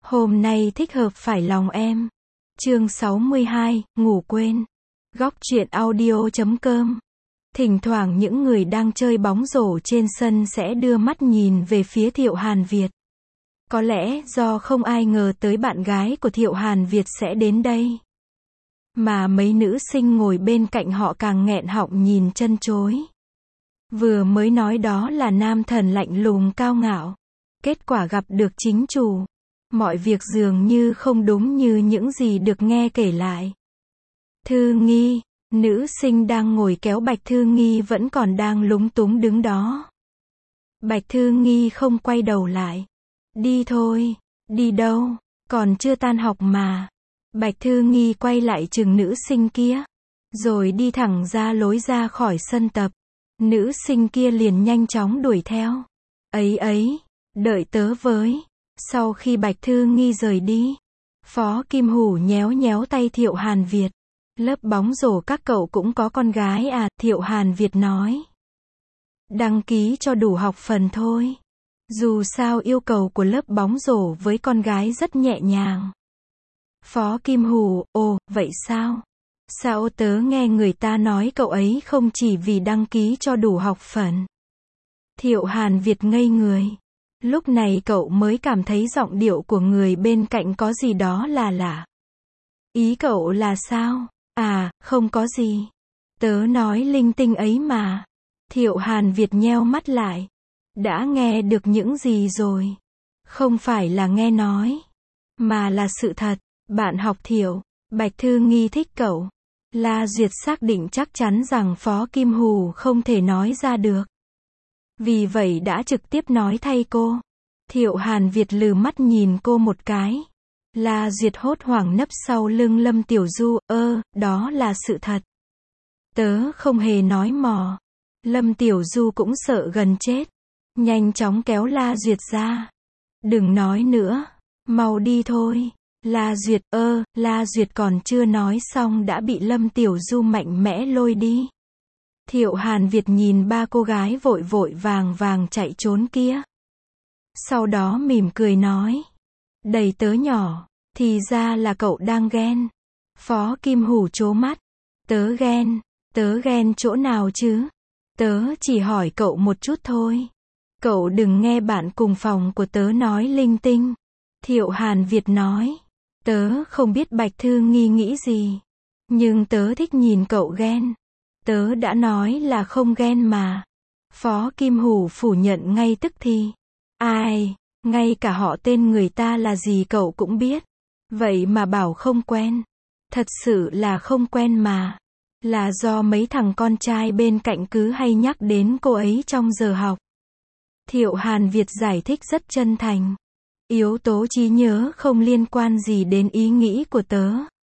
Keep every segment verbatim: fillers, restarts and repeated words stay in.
Hôm nay thích hợp phải lòng em. Chương sáu mươi hai, ngủ quên. Góc truyện audio chấm com. Thỉnh thoảng những người đang chơi bóng rổ trên sân sẽ đưa mắt nhìn về phía Thiệu Hàn Việt. Có lẽ do không ai ngờ tới bạn gái của Thiệu Hàn Việt sẽ đến đây. Mà mấy nữ sinh ngồi bên cạnh họ càng nghẹn họng nhìn chân chối. Vừa mới nói đó là nam thần lạnh lùng cao ngạo. Kết quả gặp được chính chủ. Mọi việc dường như không đúng như những gì được nghe kể lại. Thư Nghi, nữ sinh đang ngồi kéo Bạch Thư Nghi vẫn còn đang lúng túng đứng đó. Bạch Thư Nghi không quay đầu lại. Đi thôi, đi đâu, còn chưa tan học mà. Bạch Thư Nghi quay lại chừng nữ sinh kia, rồi đi thẳng ra lối ra khỏi sân tập. Nữ sinh kia liền nhanh chóng đuổi theo. Ấy ấy, đợi tớ với. Sau khi Bạch Thư Nghi rời đi, Phó Kim Hủ nhéo nhéo tay Thiệu Hàn Việt. Lớp bóng rổ các cậu cũng có con gái à, Thiệu Hàn Việt nói. Đăng ký cho đủ học phần thôi. Dù sao yêu cầu của lớp bóng rổ với con gái rất nhẹ nhàng. Phó Kim Hủ, ồ, vậy sao? Sao tớ nghe người ta nói cậu ấy không chỉ vì đăng ký cho đủ học phần. Thiệu Hàn Việt ngây người. Lúc này cậu mới cảm thấy giọng điệu của người bên cạnh có gì đó là lạ. Ý cậu là sao? À, không có gì. Tớ nói linh tinh ấy mà. Thiệu Hàn Việt nheo mắt lại. Đã nghe được những gì rồi? Không phải là nghe nói, mà là sự thật. Bạn học Thiệu, Bạch Thư Nghi thích cậu. La Duyệt xác định chắc chắn rằng Phó Kim Hủ không thể nói ra được. Vì vậy đã trực tiếp nói thay cô. Thiệu Hàn Việt lừ mắt nhìn cô một cái. La Duyệt hốt hoảng nấp sau lưng Lâm Tiểu Du, ơ, đó là sự thật. Tớ không hề nói mò. Lâm Tiểu Du cũng sợ gần chết. Nhanh chóng kéo La Duyệt ra. Đừng nói nữa. Mau đi thôi. La Duyệt, ơ, La Duyệt còn chưa nói xong đã bị Lâm Tiểu Du mạnh mẽ lôi đi. Thiệu Hàn Việt nhìn ba cô gái vội vội vàng vàng chạy trốn kia. Sau đó mỉm cười nói. Đầy tớ nhỏ, thì ra là cậu đang ghen. Phó Kim Hủ trố mắt. Tớ ghen, tớ ghen chỗ nào chứ? Tớ chỉ hỏi cậu một chút thôi. Cậu đừng nghe bạn cùng phòng của tớ nói linh tinh. Thiệu Hàn Việt nói. Tớ không biết Bạch Thư Nghi nghĩ gì. Nhưng tớ thích nhìn cậu ghen. Tớ đã nói là không ghen mà. Phó Kim Hủ phủ nhận ngay tức thì. Ai, ngay cả họ tên người ta là gì cậu cũng biết. Vậy mà bảo không quen. Thật sự là không quen mà. Là do mấy thằng con trai bên cạnh cứ hay nhắc đến cô ấy trong giờ học. Thiệu Hàn Việt giải thích rất chân thành. Yếu tố trí nhớ không liên quan gì đến ý nghĩ của tớ.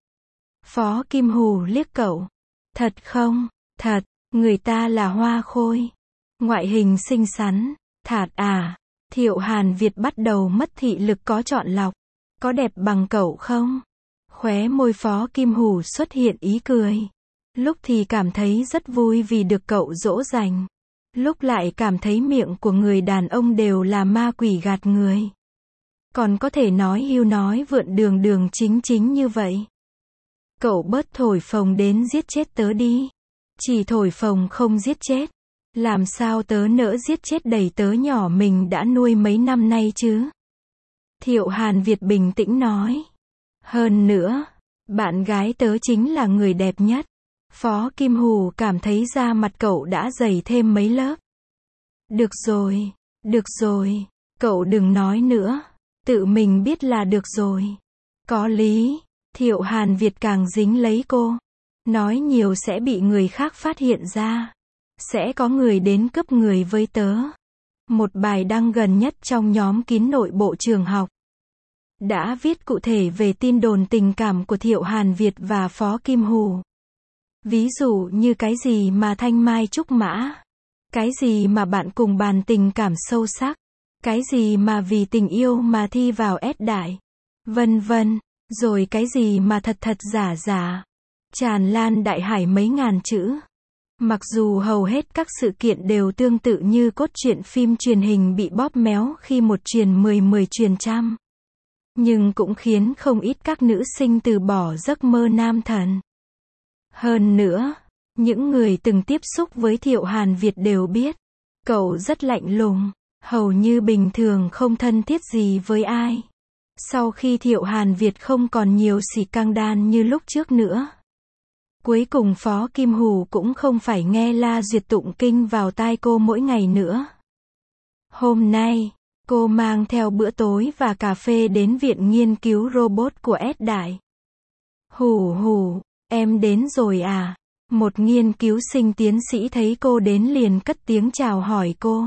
Phó Kim Hủ liếc cậu. Thật không? Thật, người ta là hoa khôi. Ngoại hình xinh xắn. Thạt à. Thiệu Hàn Việt bắt đầu mất thị lực có chọn lọc. Có đẹp bằng cậu không? Khóe môi Phó Kim Hủ xuất hiện ý cười. Lúc thì cảm thấy rất vui vì được cậu dỗ dành. Lúc lại cảm thấy miệng của người đàn ông đều là ma quỷ gạt người. Còn có thể nói hưu nói vượn đường đường chính chính như vậy. Cậu bớt thổi phồng đến giết chết tớ đi. Chỉ thổi phồng không giết chết. Làm sao tớ nỡ giết chết đầy tớ nhỏ mình đã nuôi mấy năm nay chứ? Thiệu Hàn Việt bình tĩnh nói. Hơn nữa, bạn gái tớ chính là người đẹp nhất. Phó Kim Hủ cảm thấy da mặt cậu đã dày thêm mấy lớp. Được rồi, được rồi, cậu đừng nói nữa. Tự mình biết là được rồi. Có lý. Thiệu Hàn Việt càng dính lấy cô. Nói nhiều sẽ bị người khác phát hiện ra. Sẽ có người đến cướp người với tớ. Một bài đăng gần nhất trong nhóm kín nội bộ trường học đã viết cụ thể về tin đồn tình cảm của Thiệu Hàn Việt và Phó Kim Hủ. Ví dụ như cái gì mà thanh mai trúc mã. Cái gì mà bạn cùng bàn tình cảm sâu sắc. Cái gì mà vì tình yêu mà thi vào S đại. Vân vân. Rồi cái gì mà thật thật giả giả. Tràn lan đại hải mấy ngàn chữ. Mặc dù hầu hết các sự kiện đều tương tự như cốt truyện phim truyền hình bị bóp méo khi một truyền mười mười truyền trăm. nhưng cũng khiến không ít các nữ sinh từ bỏ giấc mơ nam thần. Hơn nữa, những người từng tiếp xúc với Thiệu Hàn Việt đều biết, cậu rất lạnh lùng, hầu như bình thường không thân thiết gì với ai. Sau khi Thiệu Hàn Việt không còn nhiều xì căng đan như lúc trước nữa. Cuối cùng Phó Kim Hù cũng không phải nghe La Duyệt tụng kinh vào tai cô mỗi ngày nữa. Hôm nay, cô mang theo bữa tối và cà phê đến viện nghiên cứu robot của S Đại. Hù hù, em đến rồi à? Một nghiên cứu sinh tiến sĩ thấy cô đến liền cất tiếng chào hỏi cô.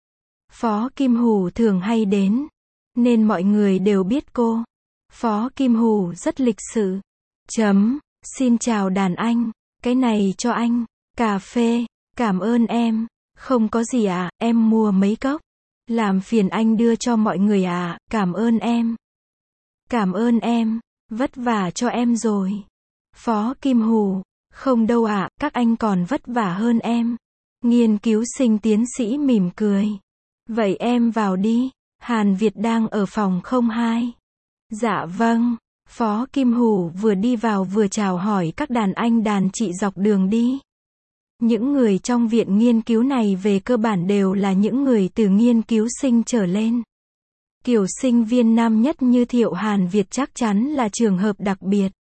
Phó Kim Hù thường hay đến, nên mọi người đều biết cô. Phó Kim Hù rất lịch sự. Chấm, xin chào đàn anh, cái này cho anh. Cà phê, cảm ơn em. Không có gì à, em mua mấy cốc. Làm phiền anh đưa cho mọi người à, cảm ơn em. Cảm ơn em, vất vả cho em rồi. Phó Kim Hù, không đâu ạ, các anh còn vất vả hơn em. Nghiên cứu sinh tiến sĩ mỉm cười. Vậy em vào đi, Hàn Việt đang ở phòng không hai. Dạ vâng, Phó Kim Hù vừa đi vào vừa chào hỏi các đàn anh đàn chị dọc đường đi. Những người trong viện nghiên cứu này về cơ bản đều là những người từ nghiên cứu sinh trở lên. Kiểu sinh viên năm nhất như Thiệu Hàn Việt chắc chắn là trường hợp đặc biệt.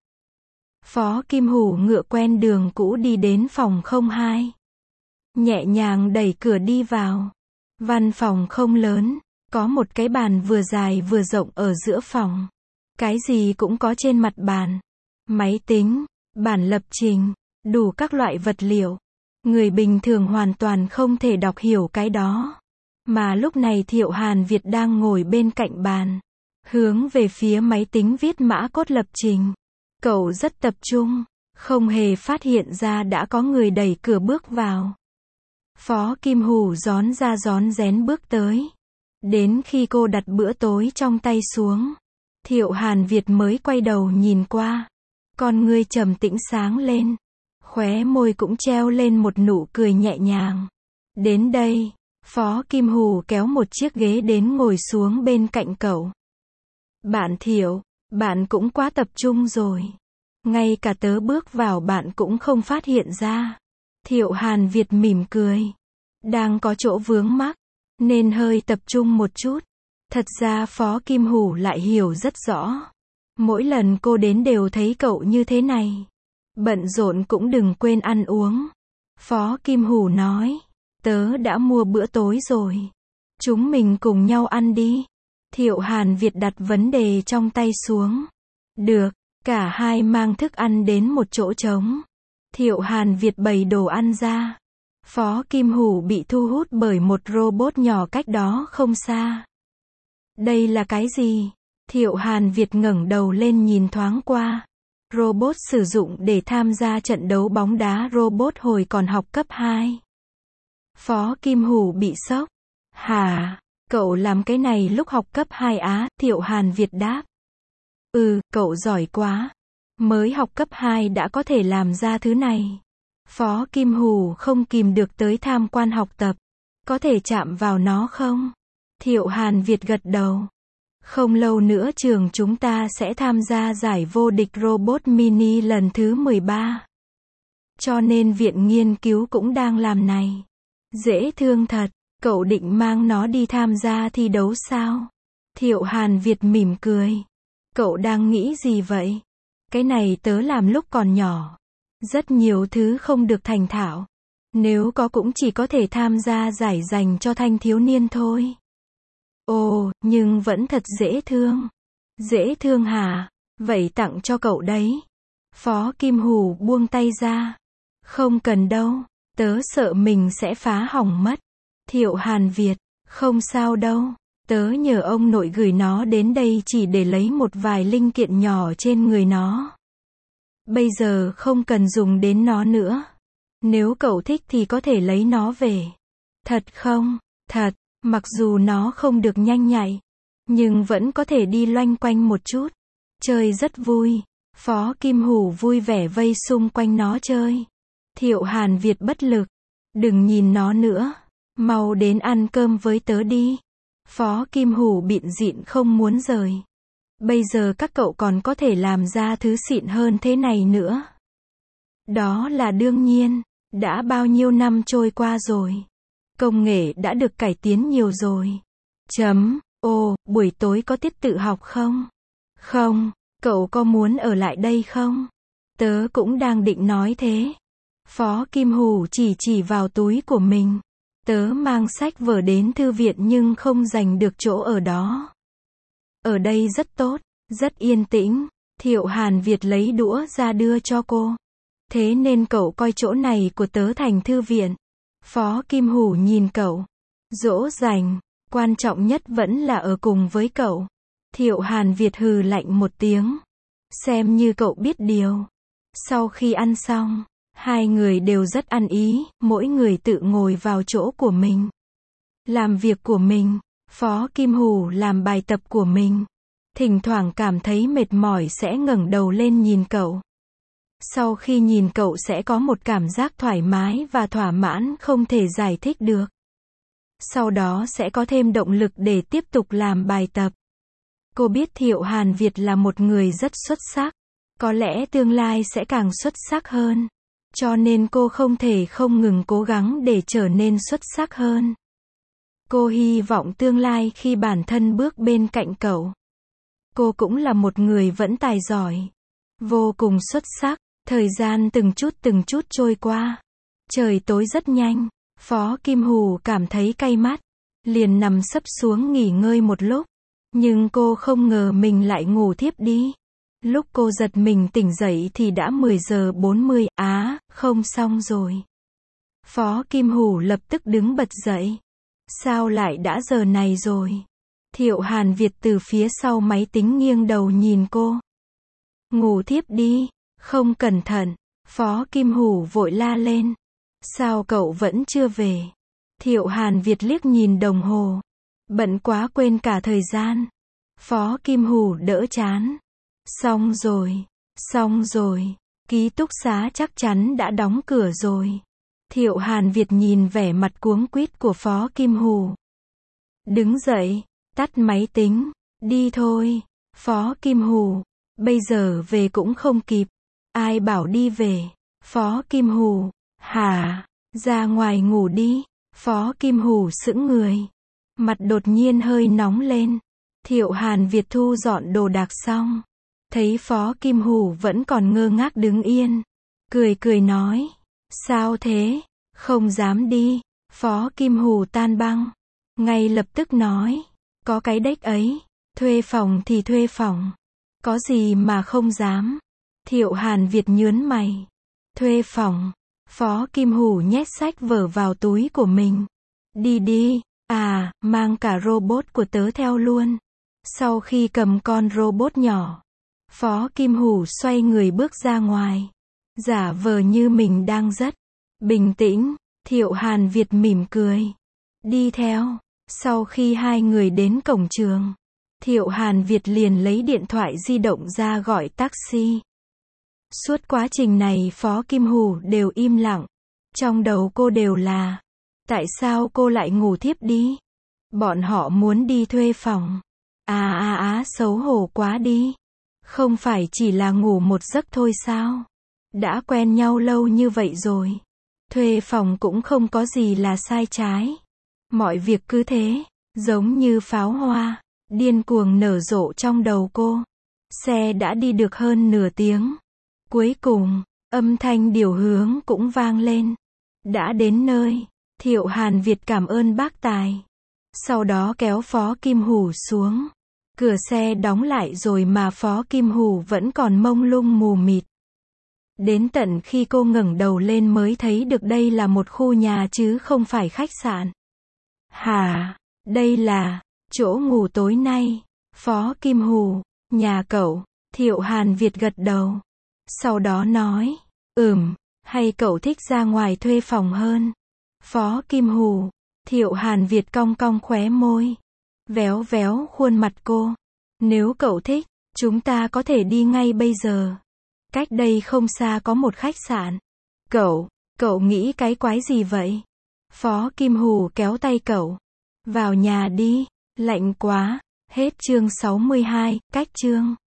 Phó Kim Hù ngựa quen đường cũ đi đến phòng không hai. Nhẹ nhàng đẩy cửa đi vào. Văn phòng không lớn, có một cái bàn vừa dài vừa rộng ở giữa phòng. Cái gì cũng có trên mặt bàn. Máy tính, bản lập trình, đủ các loại vật liệu. Người bình thường hoàn toàn không thể đọc hiểu cái đó. Mà lúc này Thiệu Hàn Việt đang ngồi bên cạnh bàn, hướng về phía máy tính viết mã code lập trình. Cậu rất tập trung, không hề phát hiện ra đã có người đẩy cửa bước vào. Phó Kim Hù rón ra rón rén bước tới. Đến khi cô đặt bữa tối trong tay xuống, Thiệu Hàn Việt mới quay đầu nhìn qua. Con ngươi trầm tĩnh sáng lên. Khóe môi cũng treo lên một nụ cười nhẹ nhàng. Đến đây, Phó Kim Hù kéo một chiếc ghế đến ngồi xuống bên cạnh cậu. Bạn Thiệu, bạn cũng quá tập trung rồi. Ngay cả tớ bước vào bạn cũng không phát hiện ra. Thiệu Hàn Việt mỉm cười. Đang có chỗ vướng mắc, nên hơi tập trung một chút. Thật ra Phó Kim Hù lại hiểu rất rõ. Mỗi lần cô đến đều thấy cậu như thế này. Bận rộn cũng đừng quên ăn uống. Phó Kim Hù nói. Tớ đã mua bữa tối rồi. Chúng mình cùng nhau ăn đi. Thiệu Hàn Việt đặt vấn đề trong tay xuống. Được, cả hai mang thức ăn đến một chỗ trống. Thiệu Hàn Việt bày đồ ăn ra. Phó Kim Hù bị thu hút bởi một robot nhỏ cách đó không xa. Đây là cái gì? Thiệu Hàn Việt ngẩng đầu lên nhìn thoáng qua. Robot sử dụng để tham gia trận đấu bóng đá robot hồi còn học cấp hai. Phó Kim Hù bị sốc. Hả? Cậu làm cái này lúc học cấp hai á? Thiệu Hàn Việt đáp. Ừ, cậu giỏi quá. Mới học cấp hai đã có thể làm ra thứ này. Phó Kim Hù không kìm được tới tham quan học tập. Có thể chạm vào nó không? Thiệu Hàn Việt gật đầu. Không lâu nữa trường chúng ta sẽ tham gia giải vô địch robot mini lần thứ mười ba. Cho nên viện nghiên cứu cũng đang làm này. Dễ thương thật, cậu định mang nó đi tham gia thi đấu sao? Thiệu Hàn Việt mỉm cười. Cậu đang nghĩ gì vậy? Cái này tớ làm lúc còn nhỏ. Rất nhiều thứ không được thành thạo. Nếu có cũng chỉ có thể tham gia giải dành cho thanh thiếu niên thôi. Ồ, nhưng vẫn thật dễ thương. Dễ thương hả? Vậy tặng cho cậu đấy. Phó Kim Hù buông tay ra. Không cần đâu, tớ sợ mình sẽ phá hỏng mất. Thiệu Hàn Việt, không sao đâu. Tớ nhờ ông nội gửi nó đến đây chỉ để lấy một vài linh kiện nhỏ trên người nó. Bây giờ không cần dùng đến nó nữa. Nếu cậu thích thì có thể lấy nó về. Thật không? Thật, mặc dù nó không được nhanh nhạy, nhưng vẫn có thể đi loanh quanh một chút. Chơi rất vui. Phó Kim Hù vui vẻ vây xung quanh nó chơi. Thiệu Hàn Việt bất lực. Đừng nhìn nó nữa. Mau đến ăn cơm với tớ đi. Phó Kim Hù bịn dịn không muốn rời. Bây giờ các cậu còn có thể làm ra thứ xịn hơn thế này nữa. Đó là đương nhiên. Đã bao nhiêu năm trôi qua rồi. Công nghệ đã được cải tiến nhiều rồi. Chấm. Ồ, buổi tối có tiết tự học không? Không. Cậu có muốn ở lại đây không? Tớ cũng đang định nói thế. Phó Kim Hủ chỉ chỉ vào túi của mình. Tớ mang sách vở đến thư viện nhưng không giành được chỗ ở đó. Ở đây rất tốt, rất yên tĩnh. Thiệu Hàn Việt lấy đũa ra đưa cho cô. Thế nên cậu coi chỗ này của tớ thành thư viện. Phó Kim Hủ nhìn cậu. Dỗ dành, quan trọng nhất vẫn là ở cùng với cậu. Thiệu Hàn Việt hừ lạnh một tiếng. Xem như cậu biết điều. Sau khi ăn xong, hai người đều rất ăn ý, mỗi người tự ngồi vào chỗ của mình. Làm việc của mình, Phó Kim Hủ làm bài tập của mình. Thỉnh thoảng cảm thấy mệt mỏi sẽ ngẩng đầu lên nhìn cậu. Sau khi nhìn cậu sẽ có một cảm giác thoải mái và thỏa mãn không thể giải thích được. Sau đó sẽ có thêm động lực để tiếp tục làm bài tập. Cô biết Thiệu Hàn Việt là một người rất xuất sắc. Có lẽ tương lai sẽ càng xuất sắc hơn. Cho nên cô không thể không ngừng cố gắng để trở nên xuất sắc hơn. Cô hy vọng tương lai khi bản thân bước bên cạnh cậu, cô cũng là một người vẫn tài giỏi, vô cùng xuất sắc. Thời gian từng chút từng chút trôi qua. Trời tối rất nhanh. Phó Kim Hủ cảm thấy cay mắt. Liền nằm sấp xuống nghỉ ngơi một lúc. Nhưng cô không ngờ mình lại ngủ thiếp đi. Lúc cô giật mình tỉnh dậy thì đã mười giờ bốn mươi. Á, không xong rồi. Phó Kim Hủ lập tức đứng bật dậy. Sao lại đã giờ này rồi? Thiệu Hàn Việt từ phía sau máy tính nghiêng đầu nhìn cô. Ngủ thiếp đi. Không cẩn thận. Phó Kim Hủ vội la lên. Sao cậu vẫn chưa về? Thiệu Hàn Việt liếc nhìn đồng hồ. Bận quá quên cả thời gian. Phó Kim Hủ đỡ chán. Xong rồi. Xong rồi. Ký túc xá chắc chắn đã đóng cửa rồi. Thiệu Hàn Việt nhìn vẻ mặt cuống quýt của Phó Kim Hủ. Đứng dậy. Tắt máy tính. Đi thôi. Phó Kim Hủ. Bây giờ về cũng không kịp. Ai bảo đi về? Phó Kim Hủ. Hả? Ra ngoài ngủ đi. Phó Kim Hủ sững người. Mặt đột nhiên hơi nóng lên. Thiệu Hàn Việt thu dọn đồ đạc xong. Thấy Phó Kim Hủ vẫn còn ngơ ngác đứng yên. Cười cười nói. Sao thế? Không dám đi. Phó Kim Hủ tan băng. Ngay lập tức nói. Có cái đếch ấy. Thuê phòng thì thuê phòng. Có gì mà không dám. Thiệu Hàn Việt nhớn mày. Thuê phòng. Phó Kim Hủ nhét sách vở vào túi của mình. Đi đi. À, mang cả robot của tớ theo luôn. Sau khi cầm con robot nhỏ, Phó Kim Hủ xoay người bước ra ngoài. Giả vờ như mình đang rất bình tĩnh. Thiệu Hàn Việt mỉm cười. Đi theo. Sau khi hai người đến cổng trường, Thiệu Hàn Việt liền lấy điện thoại di động ra gọi taxi. Suốt quá trình này Phó Kim Hủ đều im lặng. Trong đầu cô đều là, tại sao cô lại ngủ thiếp đi? Bọn họ muốn đi thuê phòng. À à á xấu hổ quá đi. Không phải chỉ là ngủ một giấc thôi sao? Đã quen nhau lâu như vậy rồi. Thuê phòng cũng không có gì là sai trái. Mọi việc cứ thế, giống như pháo hoa, điên cuồng nở rộ trong đầu cô. Xe đã đi được hơn nửa tiếng. Cuối cùng, âm thanh điều hướng cũng vang lên. Đã đến nơi, Thiệu Hàn Việt cảm ơn bác tài. Sau đó kéo Phó Kim Hủ xuống. Cửa xe đóng lại rồi mà Phó Kim Hủ vẫn còn mông lung mù mịt. Đến tận khi cô ngẩng đầu lên mới thấy được đây là một khu nhà chứ không phải khách sạn. Hả? Đây là chỗ ngủ tối nay. Phó Kim Hủ, nhà cậu. Thiệu Hàn Việt gật đầu. Sau đó nói, ừm, hay cậu thích ra ngoài thuê phòng hơn? Phó Kim Hủ. Thiệu Hàn Việt cong cong khóe môi. Véo véo khuôn mặt cô. Nếu cậu thích, chúng ta có thể đi ngay bây giờ. Cách đây không xa có một khách sạn. Cậu, cậu nghĩ cái quái gì vậy? Phó Kim Hủ kéo tay cậu. Vào nhà đi, lạnh quá. Hết chương sáu mươi hai, cách chương